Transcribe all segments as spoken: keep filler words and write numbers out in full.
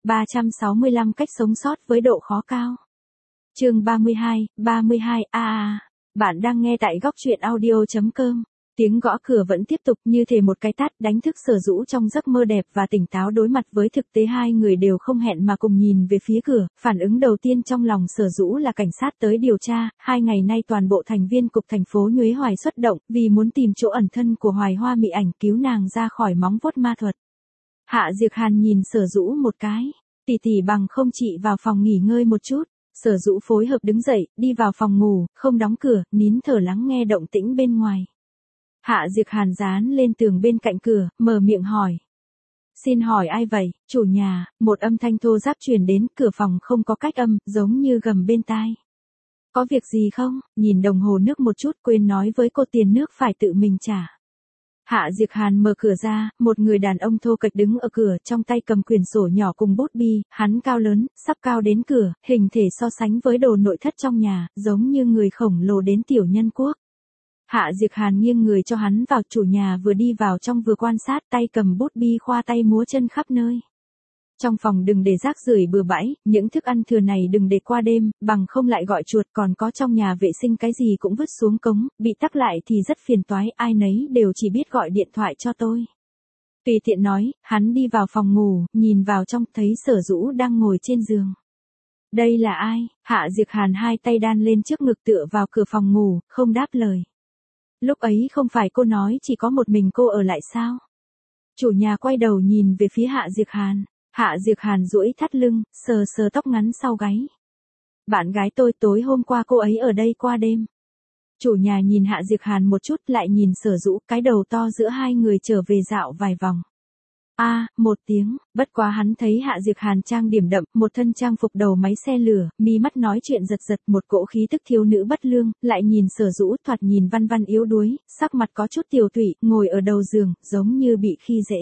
ba trăm sáu mươi lăm cách sống sót với độ khó cao. Chương ba mươi hai, ba mươi hai a a. Bạn đang nghe tại góc truyện audio chấm com. Tiếng gõ cửa vẫn tiếp tục như thể một cái tát đánh thức Sở Dũ trong giấc mơ đẹp và tỉnh táo đối mặt với thực tế hai người đều không hẹn mà cùng nhìn về phía cửa. Phản ứng đầu tiên trong lòng Sở Dũ là cảnh sát tới điều tra. Hai ngày nay toàn bộ thành viên cục thành phố Nhuế Hoài xuất động vì muốn tìm chỗ ẩn thân của Hoài Hoa Mị Ảnh cứu nàng ra khỏi móng vuốt ma thuật. Hạ Diệc Hàn nhìn Sở Dũ một cái. Tỷ tỷ bằng không chị vào phòng nghỉ ngơi một chút. Sở Dũ phối hợp đứng dậy, đi vào phòng ngủ, không đóng cửa, nín thở lắng nghe động tĩnh bên ngoài. Hạ Diệc Hàn dán lên tường bên cạnh cửa, mở miệng hỏi. Xin hỏi ai vậy, chủ nhà? Một âm thanh thô ráp truyền đến, cửa phòng không có cách âm, giống như gầm bên tai. Có việc gì không? Nhìn đồng hồ nước một chút, quên nói với cô tiền nước phải tự mình trả. Hạ Diệc Hàn mở cửa ra, một người đàn ông thô kệch đứng ở cửa, trong tay cầm quyển sổ nhỏ cùng bút bi, hắn cao lớn, sắp cao đến cửa, hình thể so sánh với đồ nội thất trong nhà, giống như người khổng lồ đến tiểu nhân quốc. Hạ Diệc Hàn nghiêng người cho hắn vào, chủ nhà vừa đi vào trong vừa quan sát, tay cầm bút bi khoa tay múa chân khắp nơi. Trong phòng đừng để rác rưởi bừa bãi, những thức ăn thừa này đừng để qua đêm, bằng không lại gọi chuột, còn có trong nhà vệ sinh cái gì cũng vứt xuống cống, bị tắc lại thì rất phiền toái, ai nấy đều chỉ biết gọi điện thoại cho tôi. Tùy tiện nói, hắn đi vào phòng ngủ, nhìn vào trong thấy Sở Dũ đang ngồi trên giường. Đây là ai? Hạ Diệc Hàn hai tay đan lên trước ngực tựa vào cửa phòng ngủ, không đáp lời. Lúc ấy không phải cô nói chỉ có một mình cô ở lại sao? Chủ nhà quay đầu nhìn về phía Hạ Diệc Hàn. Hạ Diệc Hàn duỗi thắt lưng, sờ sờ tóc ngắn sau gáy. Bạn gái tôi tối hôm qua cô ấy ở đây qua đêm. Chủ nhà nhìn Hạ Diệc Hàn một chút lại nhìn Sở Dũ, cái đầu to giữa hai người trở về dạo vài vòng. A, à, một tiếng, bất quá hắn thấy Hạ Diệc Hàn trang điểm đậm, một thân trang phục đầu máy xe lửa, mi mắt nói chuyện giật giật, một cỗ khí tức thiếu nữ bất lương, lại nhìn Sở Dũ thoạt nhìn văn văn yếu đuối, sắc mặt có chút tiều tụy, ngồi ở đầu giường, giống như bị khi dễ.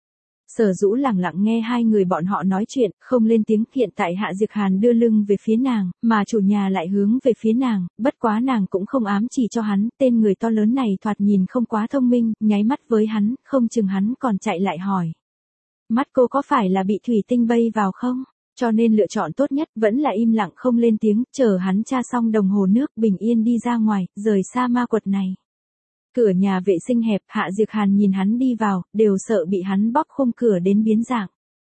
Sở Dũ lặng lặng nghe hai người bọn họ nói chuyện, không lên tiếng, hiện tại Hạ Diệc Hàn đưa lưng về phía nàng, mà chủ nhà lại hướng về phía nàng, bất quá nàng cũng không ám chỉ cho hắn, tên người to lớn này thoạt nhìn không quá thông minh, nháy mắt với hắn, không chừng hắn còn chạy lại hỏi. Mắt cô có phải là bị thủy tinh bay vào không? Cho nên lựa chọn tốt nhất vẫn là im lặng không lên tiếng, chờ hắn tra xong đồng hồ nước bình yên đi ra ngoài, rời xa ma quật này. Cửa nhà vệ sinh hẹp, Hạ Diệc Hàn nhìn hắn đi vào, đều sợ bị hắn bóp khung cửa đến biến dạng.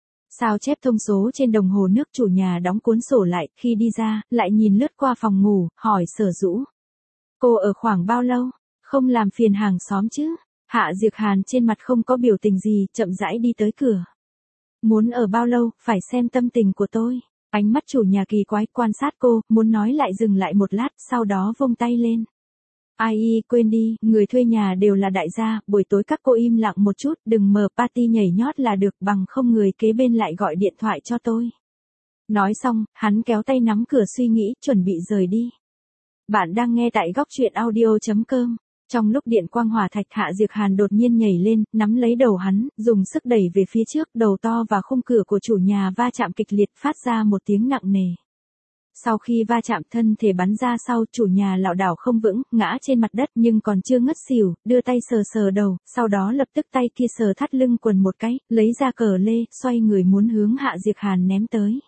Sao chép thông số trên đồng hồ nước, chủ nhà đóng cuốn sổ lại, khi đi ra, lại nhìn lướt qua phòng ngủ, hỏi Sở Dũ. Cô ở khoảng bao lâu? Không làm phiền hàng xóm chứ? Hạ Diệc Hàn trên mặt không có biểu tình gì, chậm rãi đi tới cửa. Muốn ở bao lâu, phải xem tâm tình của tôi. Ánh mắt chủ nhà kỳ quái quan sát cô, muốn nói lại dừng lại một lát, sau đó vung tay lên. Ai y, quên đi, người thuê nhà đều là đại gia, buổi tối các cô im lặng một chút, đừng mở party nhảy nhót là được, bằng không người kế bên lại gọi điện thoại cho tôi. Nói xong, hắn kéo tay nắm cửa suy nghĩ, chuẩn bị rời đi. Bạn đang nghe tại góc truyện audio chấm com. Trong lúc điện quang hỏa thạch, Hạ Diệc Hàn đột nhiên nhảy lên, nắm lấy đầu hắn, dùng sức đẩy về phía trước, đầu to và khung cửa của chủ nhà va chạm kịch liệt, phát ra một tiếng nặng nề. Sau khi va chạm, thân thể bắn ra sau, chủ nhà lảo đảo không vững, ngã trên mặt đất nhưng còn chưa ngất xỉu, đưa tay sờ sờ đầu, sau đó lập tức tay kia sờ thắt lưng quần một cái, lấy ra cờ lê, xoay người muốn hướng Hạ Diệc Hàn ném tới.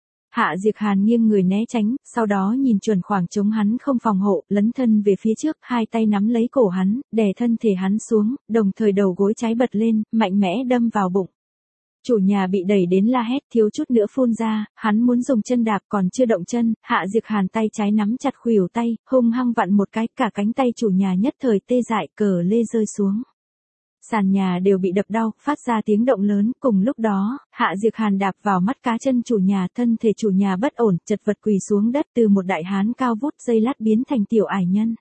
Hạ Diệc Hàn nghiêng người né tránh, sau đó nhìn chuẩn khoảng trống hắn không phòng hộ, lấn thân về phía trước, hai tay nắm lấy cổ hắn, đè thân thể hắn xuống, đồng thời đầu gối trái bật lên, mạnh mẽ đâm vào bụng. Chủ nhà bị đẩy đến la hét, thiếu chút nữa phun ra, hắn muốn dùng chân đạp còn chưa động chân, Hạ Diệc Hàn tay trái nắm chặt khuỷu tay, hung hăng vặn một cái, cả cánh tay chủ nhà nhất thời tê dại, cờ lê rơi xuống. Sàn nhà đều bị đập đau, phát ra tiếng động lớn, cùng lúc đó, Hạ Diệc Hàn đạp vào mắt cá chân chủ nhà, thân thể chủ nhà bất ổn, chật vật quỳ xuống đất, từ một đại hán cao vút giây lát biến thành tiểu ải nhân.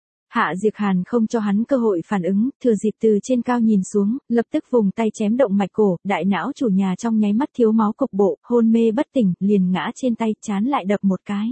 Hạ Diệc Hàn không cho hắn cơ hội phản ứng, thừa dịp từ trên cao nhìn xuống, lập tức vùng tay chém động mạch cổ, đại não chủ nhà trong nháy mắt thiếu máu cục bộ, hôn mê bất tỉnh, liền ngã trên tay, chán lại đập một cái.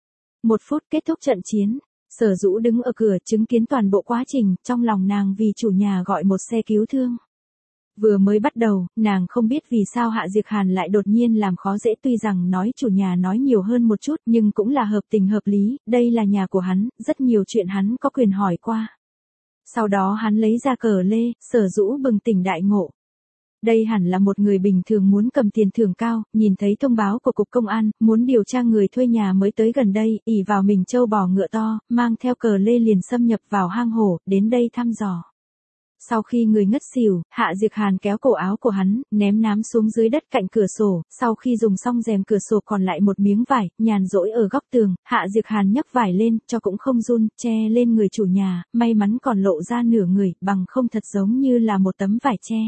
Một phút kết thúc trận chiến. Sở Dũ đứng ở cửa chứng kiến toàn bộ quá trình, trong lòng nàng vì chủ nhà gọi một xe cứu thương. Vừa mới bắt đầu, nàng không biết vì sao Hạ Diệc Hàn lại đột nhiên làm khó dễ, tuy rằng nói chủ nhà nói nhiều hơn một chút nhưng cũng là hợp tình hợp lý, đây là nhà của hắn, rất nhiều chuyện hắn có quyền hỏi qua. Sau đó hắn lấy ra cờ lê, Sở Dũ bừng tỉnh đại ngộ. Đây hẳn là một người bình thường muốn cầm tiền thưởng cao, nhìn thấy thông báo của cục công an, muốn điều tra người thuê nhà mới tới gần đây, ỷ vào mình trâu bò ngựa to, mang theo cờ lê liền xâm nhập vào hang hổ, đến đây thăm dò. Sau khi người ngất xỉu, Hạ Diệc Hàn kéo cổ áo của hắn, ném nám xuống dưới đất cạnh cửa sổ, sau khi dùng xong rèm cửa sổ còn lại một miếng vải, nhàn rỗi ở góc tường, Hạ Diệc Hàn nhấc vải lên, cho cũng không run, che lên người chủ nhà, may mắn còn lộ ra nửa người, bằng không thật giống như là một tấm vải che.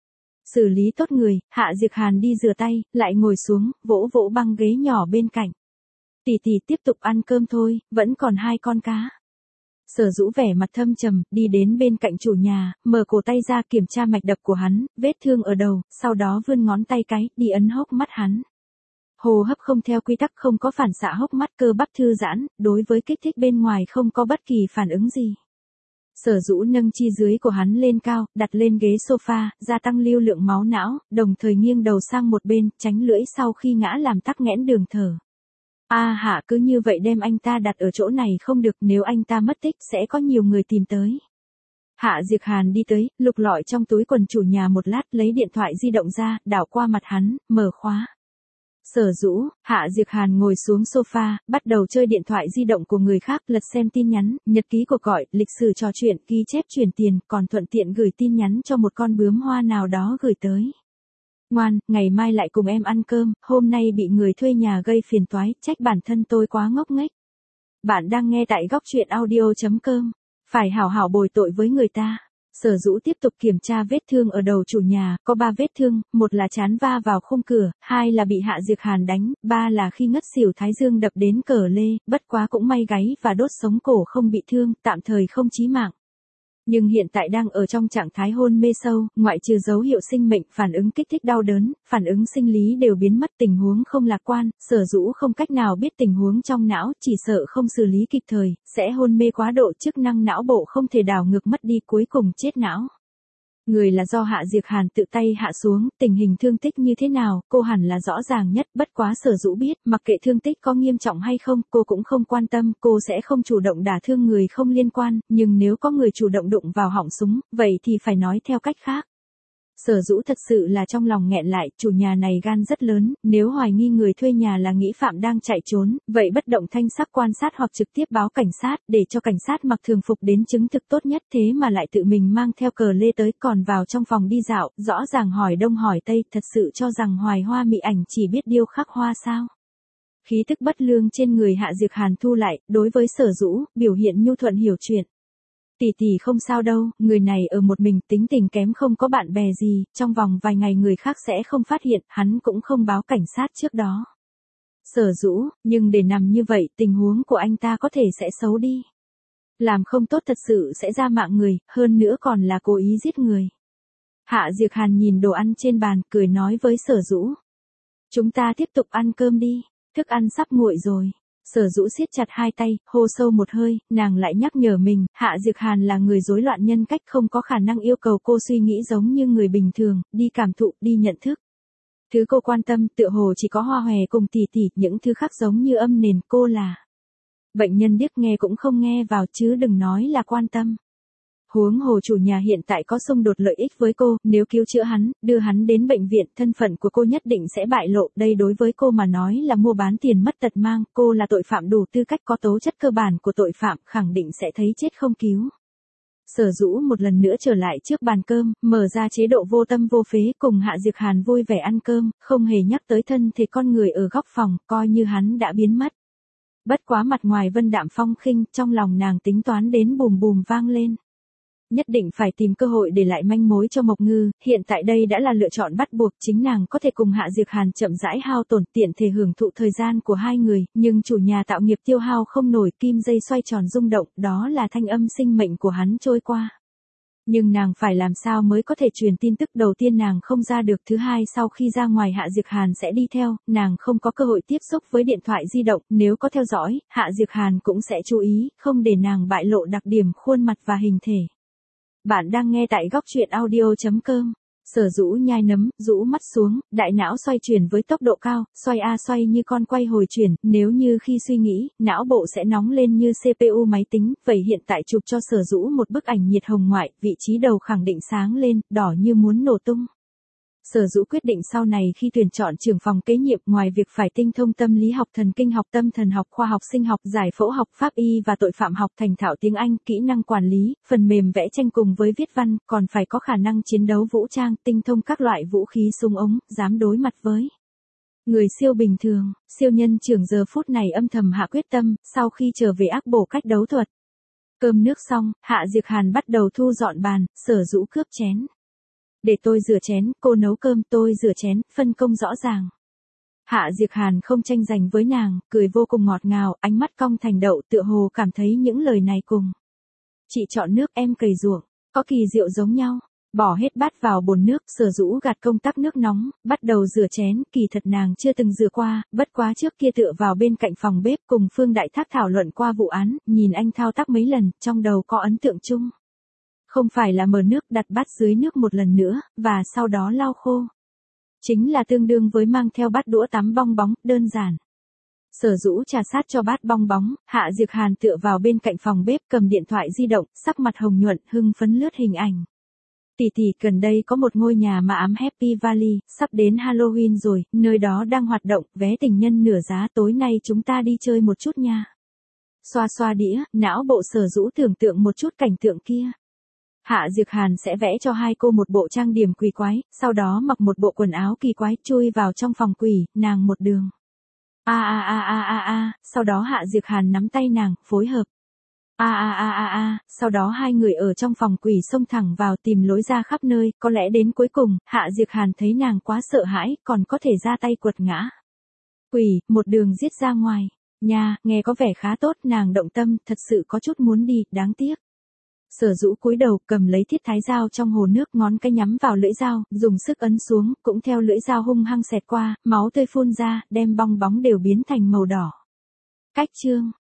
Xử lý tốt người, Hạ Diệc Hàn đi rửa tay, lại ngồi xuống, vỗ vỗ băng ghế nhỏ bên cạnh. Tỷ tỷ tiếp tục ăn cơm thôi, vẫn còn hai con cá. Sở Dũ vẻ mặt thâm trầm, đi đến bên cạnh chủ nhà, mở cổ tay ra kiểm tra mạch đập của hắn, vết thương ở đầu, sau đó vươn ngón tay cái, đi ấn hốc mắt hắn. Hô hấp không theo quy tắc, không có phản xạ hốc mắt, cơ bắp thư giãn, đối với kích thích bên ngoài không có bất kỳ phản ứng gì. Sở Dũ nâng chi dưới của hắn lên cao, đặt lên ghế sofa, gia tăng lưu lượng máu não, đồng thời nghiêng đầu sang một bên, tránh lưỡi sau khi ngã làm tắc nghẽn đường thở. A Hạ cứ như vậy đem anh ta đặt ở chỗ này không được, nếu anh ta mất tích sẽ có nhiều người tìm tới. Hạ Diệc Hàn đi tới, lục lọi trong túi quần chủ nhà một lát, lấy điện thoại di động ra, đảo qua mặt hắn, mở khóa. Sở Dũ, Hạ Diệc Hàn ngồi xuống sofa, bắt đầu chơi điện thoại di động của người khác, lật xem tin nhắn, nhật ký cuộc gọi, lịch sử trò chuyện, ghi chép chuyển tiền, còn thuận tiện gửi tin nhắn cho một con bướm hoa nào đó gửi tới. Ngoan, ngày mai lại cùng em ăn cơm, hôm nay bị người thuê nhà gây phiền toái, trách bản thân tôi quá ngốc nghếch. Bạn đang nghe tại góc truyện audio chấm com, phải hảo hảo bồi tội với người ta. Sở Dũ tiếp tục kiểm tra vết thương ở đầu chủ nhà, có ba vết thương, một là chán va vào khung cửa, hai là bị Hạ Diệc Hàn đánh, ba là khi ngất xỉu thái dương đập đến cờ lê, bất quá cũng may gáy và đốt sống cổ không bị thương, tạm thời không chí mạng. Nhưng hiện tại đang ở trong trạng thái hôn mê sâu, ngoại trừ dấu hiệu sinh mệnh, phản ứng kích thích đau đớn, phản ứng sinh lý đều biến mất, tình huống không lạc quan, Sở Dũ không cách nào biết tình huống trong não, chỉ sợ không xử lý kịp thời, sẽ hôn mê quá độ, chức năng não bộ không thể đảo ngược mất đi, cuối cùng chết não. Người là do Hạ Diệc Hàn tự tay hạ xuống, tình hình thương tích như thế nào, cô hẳn là rõ ràng nhất, bất quá Sở Dũ biết, mặc kệ thương tích có nghiêm trọng hay không, cô cũng không quan tâm, cô sẽ không chủ động đả thương người không liên quan, nhưng nếu có người chủ động đụng vào họng súng, vậy thì phải nói theo cách khác. Sở Dũ thật sự là trong lòng nghẹn lại, chủ nhà này gan rất lớn, nếu hoài nghi người thuê nhà là nghi phạm đang chạy trốn, vậy bất động thanh sắc quan sát hoặc trực tiếp báo cảnh sát, để cho cảnh sát mặc thường phục đến chứng thực tốt nhất, thế mà lại tự mình mang theo cờ lê tới, còn vào trong phòng đi dạo, rõ ràng hỏi đông hỏi tây, thật sự cho rằng Hoài Hoa Mỹ Ảnh chỉ biết điêu khắc hoa sao. Khí tức bất lương trên người Hạ Diệc Hàn thu lại, đối với Sở Dũ, biểu hiện nhu thuận hiểu chuyện. Tỷ tỷ không sao đâu, người này ở một mình, tính tình kém, không có bạn bè gì, trong vòng vài ngày người khác sẽ không phát hiện, hắn cũng không báo cảnh sát trước đó. Sở Dũ, nhưng để nằm như vậy, tình huống của anh ta có thể sẽ xấu đi. Làm không tốt thật sự sẽ ra mạng người, hơn nữa còn là cố ý giết người. Hạ Diệc Hàn nhìn đồ ăn trên bàn, cười nói với Sở Dũ. Chúng ta tiếp tục ăn cơm đi, thức ăn sắp nguội rồi. Sở Dũ siết chặt hai tay, hô sâu một hơi, nàng lại nhắc nhở mình, Hạ Diệc Hàn là người rối loạn nhân cách, không có khả năng yêu cầu cô suy nghĩ giống như người bình thường, đi cảm thụ, đi nhận thức. Thứ cô quan tâm tựa hồ chỉ có Hoa Hòe cùng tỷ tỷ, những thứ khác giống như âm nền, cô là bệnh nhân điếc, nghe cũng không nghe vào, chứ đừng nói là quan tâm. Huống hồ chủ nhà hiện tại có xung đột lợi ích với cô, nếu cứu chữa hắn, đưa hắn đến bệnh viện, thân phận của cô nhất định sẽ bại lộ, đây đối với cô mà nói là mua bán tiền mất tật mang, cô là tội phạm đủ tư cách, có tố chất cơ bản của tội phạm, khẳng định sẽ thấy chết không cứu. Sở Dũ một lần nữa trở lại trước bàn cơm, mở ra chế độ vô tâm vô phế, cùng Hạ Diệc Hàn vui vẻ ăn cơm, không hề nhắc tới thân thể con người ở góc phòng, coi như hắn đã biến mất. Bất quá mặt ngoài vân đạm phong khinh, trong lòng nàng tính toán đến bùm bùm vang lên. Nhất định phải tìm cơ hội để lại manh mối cho Mộc Ngư, hiện tại đây đã là lựa chọn bắt buộc, chính nàng có thể cùng Hạ Diệc Hàn chậm rãi hao tổn, tiện thể hưởng thụ thời gian của hai người, nhưng chủ nhà tạo nghiệp tiêu hao không nổi, kim dây xoay tròn rung động, đó là thanh âm sinh mệnh của hắn trôi qua. Nhưng nàng phải làm sao mới có thể truyền tin tức, đầu tiên nàng không ra được, thứ hai sau khi ra ngoài Hạ Diệc Hàn sẽ đi theo, nàng không có cơ hội tiếp xúc với điện thoại di động, nếu có theo dõi, Hạ Diệc Hàn cũng sẽ chú ý, không để nàng bại lộ đặc điểm khuôn mặt và hình thể. Bạn đang nghe tại góc truyện audio chấm com. Sở Dũ nhai nấm, rũ mắt xuống, đại não xoay chuyển với tốc độ cao, xoay a xoay như con quay hồi chuyển, nếu như khi suy nghĩ, não bộ sẽ nóng lên như xê pê u máy tính, vậy hiện tại chụp cho Sở Dũ một bức ảnh nhiệt hồng ngoại, vị trí đầu khẳng định sáng lên, đỏ như muốn nổ tung. Sở Dũ quyết định sau này khi tuyển chọn trưởng phòng kế nhiệm, ngoài việc phải tinh thông tâm lý học, thần kinh học, tâm thần học, khoa học sinh học, giải phẫu học, pháp y và tội phạm học, thành thạo tiếng Anh, kỹ năng quản lý, phần mềm vẽ tranh cùng với viết văn, còn phải có khả năng chiến đấu vũ trang, tinh thông các loại vũ khí súng ống, dám đối mặt với người siêu bình thường. Siêu nhân trưởng giờ phút này âm thầm hạ quyết tâm, sau khi trở về ác bổ cách đấu thuật. Cơm nước xong, Hạ Diệc Hàn bắt đầu thu dọn bàn, Sở Dũ cướp chén. Để tôi rửa chén, cô nấu cơm, tôi rửa chén, phân công rõ ràng. Hạ Diệc Hàn không tranh giành với nàng, cười vô cùng ngọt ngào, ánh mắt cong thành đậu, tựa hồ cảm thấy những lời này cùng chị chọn nước, em cày ruộng, có kỳ diệu giống nhau. Bỏ hết bát vào bồn nước, Sở Dũ gạt công tắc nước nóng, bắt đầu rửa chén, kỳ thật nàng chưa từng rửa qua, bất quá trước kia tựa vào bên cạnh phòng bếp cùng Phương Đại Thác thảo luận qua vụ án, nhìn anh thao tác mấy lần, trong đầu có ấn tượng chung. Không phải là mở nước, đặt bát dưới nước một lần nữa, và sau đó lau khô. Chính là tương đương với mang theo bát đũa tắm bong bóng, đơn giản. Sở Dũ trà sát cho bát bong bóng, Hạ Diệc Hàn tựa vào bên cạnh phòng bếp cầm điện thoại di động, sắc mặt hồng nhuận, hưng phấn lướt hình ảnh. Tỷ tỷ, gần đây có một ngôi nhà mà ám Happy Valley, sắp đến Halloween rồi, nơi đó đang hoạt động, vé tình nhân nửa giá, tối nay chúng ta đi chơi một chút nha. Xoa xoa đĩa, não bộ Sở Dũ tưởng tượng một chút cảnh tượng kia. Hạ Diệc Hàn sẽ vẽ cho hai cô một bộ trang điểm quỷ quái, sau đó mặc một bộ quần áo kỳ quái, chui vào trong phòng quỷ, nàng một đường. A a a a a a, sau đó Hạ Diệc Hàn nắm tay nàng, phối hợp. A a a a a, sau đó hai người ở trong phòng quỷ xông thẳng vào tìm lối ra khắp nơi, có lẽ đến cuối cùng, Hạ Diệc Hàn thấy nàng quá sợ hãi, còn có thể ra tay quật ngã quỷ, một đường giết ra ngoài. Nha, nghe có vẻ khá tốt, nàng động tâm, thật sự có chút muốn đi, đáng tiếc. Sở Dũ cúi đầu, cầm lấy thiết thái dao trong hồ nước, ngón cái nhắm vào lưỡi dao, dùng sức ấn xuống, cũng theo lưỡi dao hung hăng xẹt qua, máu tươi phun ra, đem bong bóng đều biến thành màu đỏ. Cách chương